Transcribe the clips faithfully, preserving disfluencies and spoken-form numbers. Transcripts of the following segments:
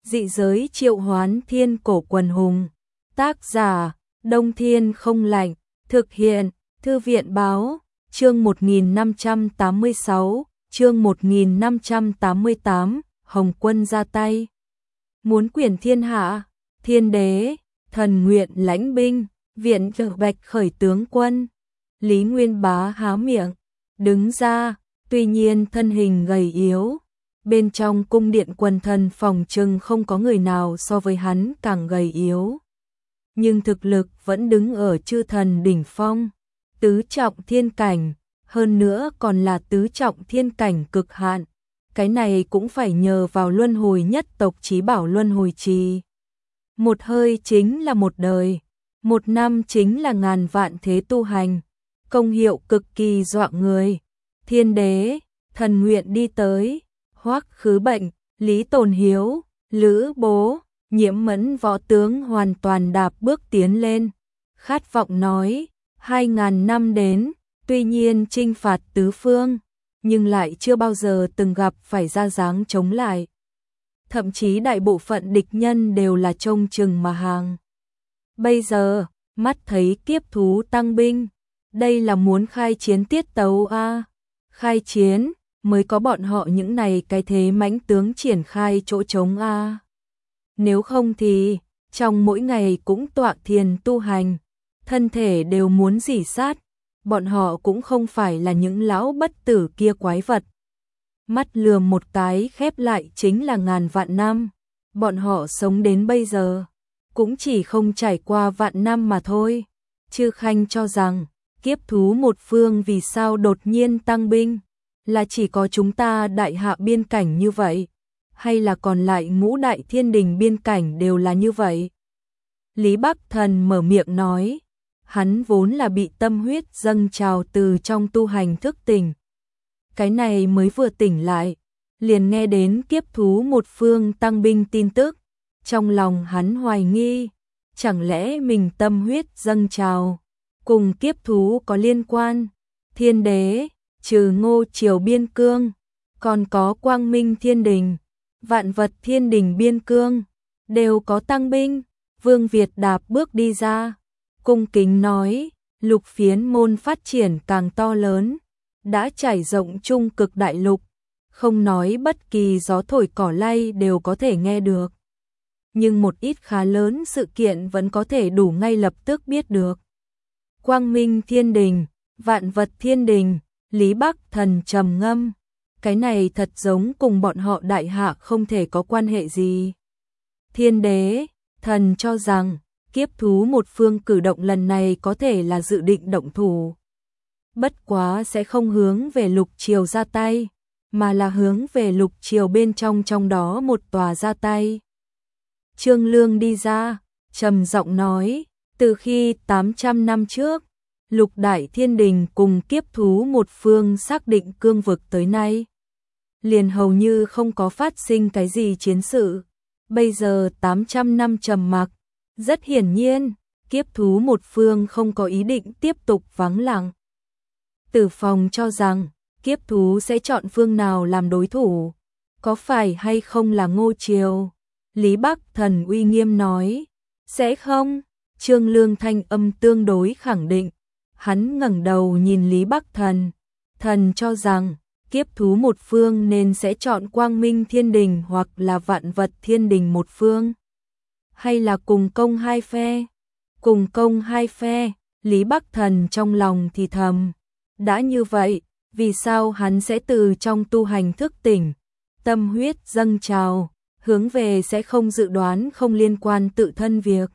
Dị giới triệu hoán thiên cổ quần hùng. Tác giả, Đông Thiên không lạnh. Thực hiện, Thư viện báo, chương một nghìn năm trăm tám mươi sáu, chương một nghìn năm trăm tám mươi tám, Hồng Quân ra tay. Muốn quyền thiên hạ, thiên đế, thần nguyện lãnh binh, viện trợ Bạch khởi tướng quân. Lý Nguyên Bá há miệng, đứng ra, tuy nhiên thân hình gầy yếu. Bên trong cung điện quần thần phòng trừng không có người nào so với hắn càng gầy yếu. Nhưng thực lực vẫn đứng ở chư thần đỉnh phong, tứ trọng thiên cảnh, hơn nữa còn là tứ trọng thiên cảnh cực hạn. Cái này cũng phải nhờ vào luân hồi nhất tộc chí bảo luân hồi trì. Một hơi chính là một đời, một năm chính là ngàn vạn thế tu hành, công hiệu cực kỳ dọa người. Thiên đế, thần nguyện đi tới, Hoắc Khứ Bệnh, Lý Tồn Hiếu, Lữ Bố, Nhiễm Mẫn võ tướng hoàn toàn đạp bước tiến lên, khát vọng nói, hai ngàn năm đến, tuy nhiên chinh phạt tứ phương, nhưng lại chưa bao giờ từng gặp phải ra dáng chống lại. Thậm chí đại bộ phận địch nhân đều là trông chừng mà hàng. Bây giờ, mắt thấy kiếp thú tăng binh, đây là muốn khai chiến tiết tấu a, khai chiến mới có bọn họ những này cái thế mãnh tướng triển khai chỗ trống a. Nếu không thì trong mỗi ngày cũng tọa thiền tu hành, thân thể đều muốn rỉ sát, bọn họ cũng không phải là những lão bất tử kia quái vật. Mắt lườm một cái khép lại chính là ngàn vạn năm, bọn họ sống đến bây giờ cũng chỉ không trải qua vạn năm mà thôi. Chư Khanh cho rằng kiếp thú một phương vì sao đột nhiên tăng binh, là chỉ có chúng ta đại hạ biên cảnh như vậy, hay là còn lại ngũ đại thiên đình biên cảnh đều là như vậy? Lý Bắc Thần mở miệng nói, hắn vốn là bị tâm huyết dâng trào từ trong tu hành thức tỉnh. Cái này mới vừa tỉnh lại, liền nghe đến kiếp thú một phương tăng binh tin tức, trong lòng hắn hoài nghi, chẳng lẽ mình tâm huyết dâng trào cùng kiếp thú có liên quan? Thiên đế, trừ Ngô Triều biên cương, còn có Quang Minh thiên đình, Vạn Vật thiên đình biên cương, đều có tăng binh. Vương Việt đạp bước đi ra, cung kính nói, lục phiến môn phát triển càng to lớn, đã trải rộng trung cực đại lục, không nói bất kỳ gió thổi cỏ lay đều có thể nghe được. Nhưng một ít khá lớn sự kiện vẫn có thể đủ ngay lập tức biết được. Quang Minh thiên đình, Vạn Vật thiên đình, Lý Bắc Thần trầm ngâm, cái này thật giống cùng bọn họ đại hạ không thể có quan hệ gì. Thiên đế, thần cho rằng kiếp thú một phương cử động lần này có thể là dự định động thủ. Bất quá sẽ không hướng về lục triều ra tay, mà là hướng về lục triều bên trong trong đó một tòa ra tay. Trương Lương đi ra, trầm giọng nói, từ khi tám trăm năm trước, lục đại thiên đình cùng kiếp thú một phương xác định cương vực tới nay, liền hầu như không có phát sinh cái gì chiến sự. Bây giờ tám trăm năm trầm mặc, rất hiển nhiên, kiếp thú một phương không có ý định tiếp tục vắng lặng. Tử Phòng cho rằng, kiếp thú sẽ chọn phương nào làm đối thủ, có phải hay không là Ngô Triều? Lý Bắc Thần uy nghiêm nói, sẽ không. Trương Lương thanh âm tương đối khẳng định, hắn ngẩng đầu nhìn Lý Bắc Thần, thần cho rằng kiếp thú một phương nên sẽ chọn Quang Minh thiên đình hoặc là Vạn Vật thiên đình một phương, hay là cùng công hai phe? Cùng công hai phe. Lý Bắc Thần trong lòng thì thầm, đã như vậy, vì sao hắn sẽ từ trong tu hành thức tỉnh, tâm huyết dâng trào, hướng về sẽ không dự đoán không liên quan tự thân việc?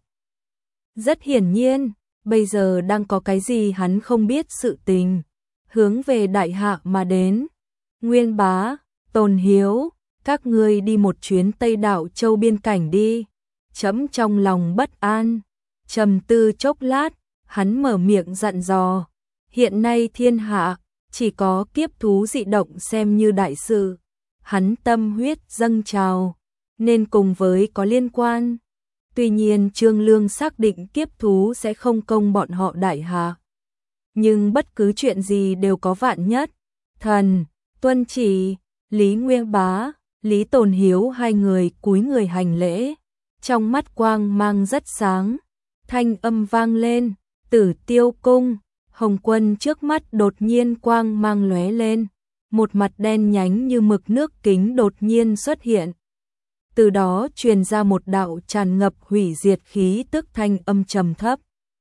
Rất hiển nhiên, bây giờ đang có cái gì hắn không biết sự tình, hướng về đại hạ mà đến. Nguyên Bá, Tồn Hiếu, các ngươi đi một chuyến Tây Đạo Châu biên cảnh đi. Trẫm trong lòng bất an. Trầm tư chốc lát, hắn mở miệng dặn dò, hiện nay thiên hạ chỉ có kiếp thú dị động xem như đại sự, hắn tâm huyết dâng trào, nên cùng với có liên quan. Tuy nhiên Trương Lương xác định kiếp thú sẽ không công bọn họ đại hạ, nhưng bất cứ chuyện gì đều có vạn nhất. Thần tuân chỉ. Lý Nguyên Bá, Lý Tồn Hiếu hai người cúi người hành lễ, trong mắt quang mang rất sáng, thanh âm vang lên, Tử Tiêu cung. Hồng Quân trước mắt đột nhiên quang mang lóe lên, một mặt đen nhánh như mực nước kính đột nhiên xuất hiện. Từ đó truyền ra một đạo tràn ngập hủy diệt khí tức thanh âm trầm thấp.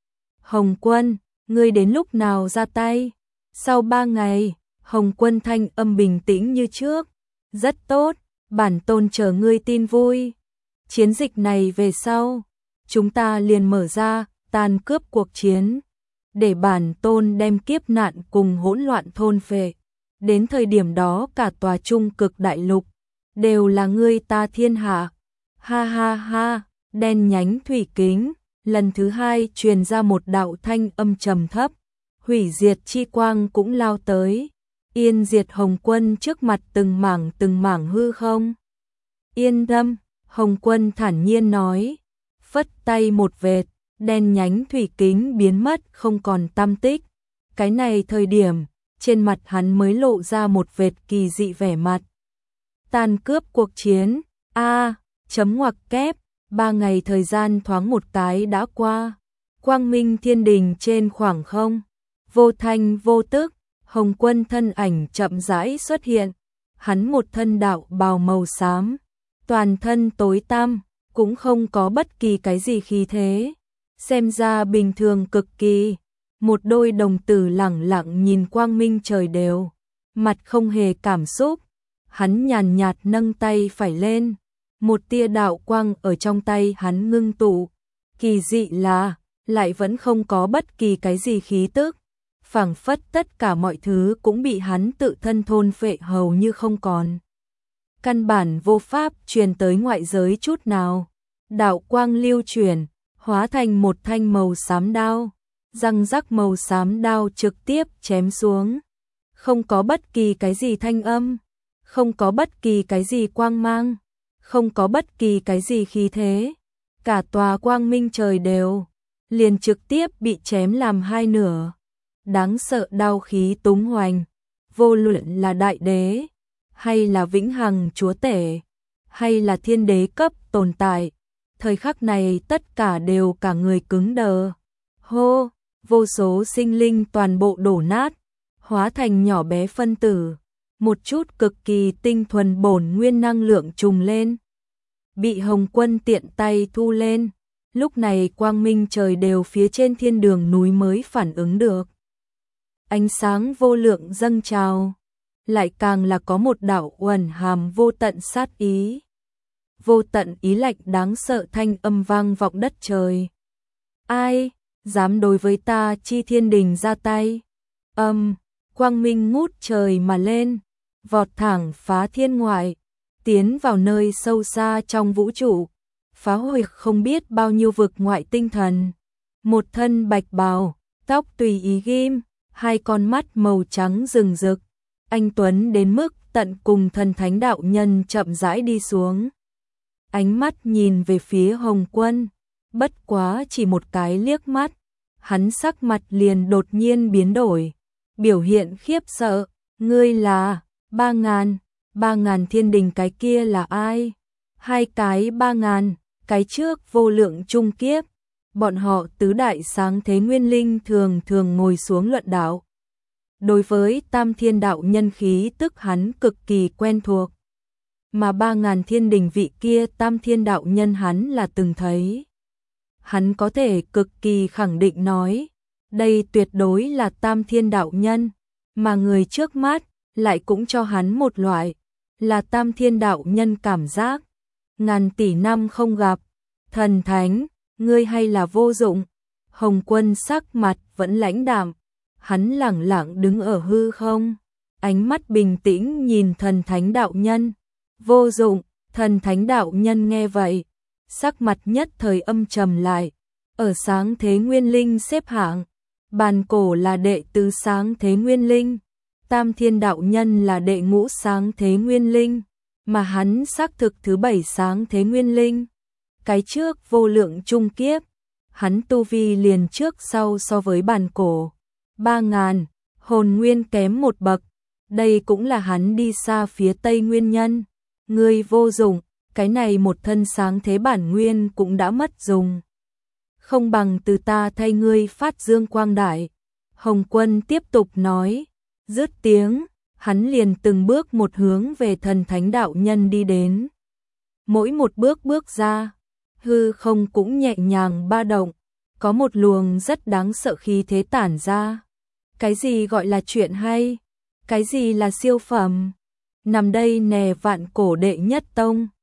Hồng Quân, ngươi đến lúc nào ra tay? Sau ba ngày, Hồng Quân thanh âm bình tĩnh như trước. Rất tốt, bản tôn chờ ngươi tin vui. Chiến dịch này về sau, chúng ta liền mở ra, tàn cướp cuộc chiến. Để bản tôn đem kiếp nạn cùng hỗn loạn thôn phệ. Đến thời điểm đó cả tòa trung cực đại lục đều là ngươi ta thiên hạ. Ha ha ha, đen nhánh thủy kính, lần thứ hai truyền ra một đạo thanh âm trầm thấp, hủy diệt chi quang cũng lao tới, yên diệt Hồng Quân trước mặt từng mảng từng mảng hư không. Yên tâm, Hồng Quân thản nhiên nói, phất tay một vệt, đen nhánh thủy kính biến mất không còn tăm tích. Cái này thời điểm, trên mặt hắn mới lộ ra một vệt kỳ dị vẻ mặt. Tàn cướp cuộc chiến, a chấm ngoặc kép, ba ngày thời gian thoáng một cái đã qua. Quang minh thiên đình trên khoảng không, vô thanh vô tức, Hồng Quân thân ảnh chậm rãi xuất hiện. Hắn một thân đạo bào màu xám, toàn thân tối tăm, cũng không có bất kỳ cái gì khí thế, xem ra bình thường cực kỳ. Một đôi đồng tử lẳng lặng nhìn quang minh trời đều, mặt không hề cảm xúc. Hắn nhàn nhạt nâng tay phải lên, một tia đạo quang ở trong tay hắn ngưng tụ. Kỳ dị là, lại vẫn không có bất kỳ cái gì khí tức, phảng phất tất cả mọi thứ cũng bị hắn tự thân thôn phệ hầu như không còn. Căn bản vô pháp truyền tới ngoại giới chút nào. Đạo quang lưu chuyển, hóa thành một thanh màu xám đao, răng rắc màu xám đao trực tiếp chém xuống. Không có bất kỳ cái gì thanh âm, không có bất kỳ cái gì quang mang, không có bất kỳ cái gì khí thế. Cả tòa quang minh trời đều liền trực tiếp bị chém làm hai nửa. Đáng sợ đao khí túng hoành, vô luận là đại đế, hay là vĩnh hằng chúa tể, hay là thiên đế cấp tồn tại. Thời khắc này tất cả đều cả người cứng đờ. Hô, vô số sinh linh toàn bộ đổ nát, hóa thành nhỏ bé phân tử. Một chút cực kỳ tinh thuần bổn nguyên năng lượng trùng lên, bị Hồng Quân tiện tay thu lên. Lúc này quang minh trời đều phía trên thiên đường núi mới phản ứng được. Ánh sáng vô lượng dâng trào, lại càng là có một đạo uẩn hàm vô tận sát ý. Vô tận ý lạnh đáng sợ thanh âm vang vọng đất trời. Ai dám đối với ta chi thiên đình ra tay? Âm, quang minh ngút trời mà lên, vọt thẳng phá thiên ngoại, tiến vào nơi sâu xa trong vũ trụ, phá hủy không biết bao nhiêu vực ngoại tinh thần. Một thân bạch bào, tóc tùy ý ghim, hai con mắt màu trắng rừng rực, anh tuấn đến mức tận cùng thần thánh đạo nhân chậm rãi đi xuống. Ánh mắt nhìn về phía Hồng Quân, bất quá chỉ một cái liếc mắt, hắn sắc mặt liền đột nhiên biến đổi, biểu hiện khiếp sợ. Ngươi là ba ngàn, ba ngàn thiên đình cái kia là ai? Hai cái ba ngàn, cái trước vô lượng trung kiếp. Bọn họ tứ đại sáng thế nguyên linh thường thường ngồi xuống luận đạo. Đối với tam thiên đạo nhân khí tức hắn cực kỳ quen thuộc. Mà ba ngàn thiên đình vị kia tam thiên đạo nhân hắn là từng thấy. Hắn có thể cực kỳ khẳng định nói, đây tuyệt đối là tam thiên đạo nhân, mà người trước mắt lại cũng cho hắn một loại là tam thiên đạo nhân cảm giác. Ngàn tỷ năm không gặp, thần thánh, ngươi hay là vô dụng. Hồng Quân sắc mặt vẫn lãnh đạm, hắn lẳng lặng đứng ở hư không, ánh mắt bình tĩnh nhìn thần thánh đạo nhân. Vô dụng, thần thánh đạo nhân nghe vậy, sắc mặt nhất thời âm trầm lại. Ở sáng thế nguyên linh xếp hạng, bàn cổ là đệ tứ sáng thế nguyên linh, tam thiên đạo nhân là đệ ngũ sáng thế nguyên linh, mà hắn xác thực thứ bảy sáng thế nguyên linh. Cái trước vô lượng trung kiếp, hắn tu vi liền trước sau so với bàn cổ. Ba ngàn, hồn nguyên kém một bậc, đây cũng là hắn đi xa phía Tây nguyên nhân. Ngươi vô dụng, cái này một thân sáng thế bản nguyên cũng đã mất dùng. Không bằng từ ta thay ngươi phát dương quang đại. Hồng Quân tiếp tục nói, dứt tiếng, hắn liền từng bước một hướng về thần thánh đạo nhân đi đến. Mỗi một bước bước ra, hư không cũng nhẹ nhàng ba động, có một luồng rất đáng sợ khí thế tản ra. Cái gì gọi là chuyện hay? Cái gì là siêu phẩm? Nằm đây nè vạn cổ đệ nhất tông.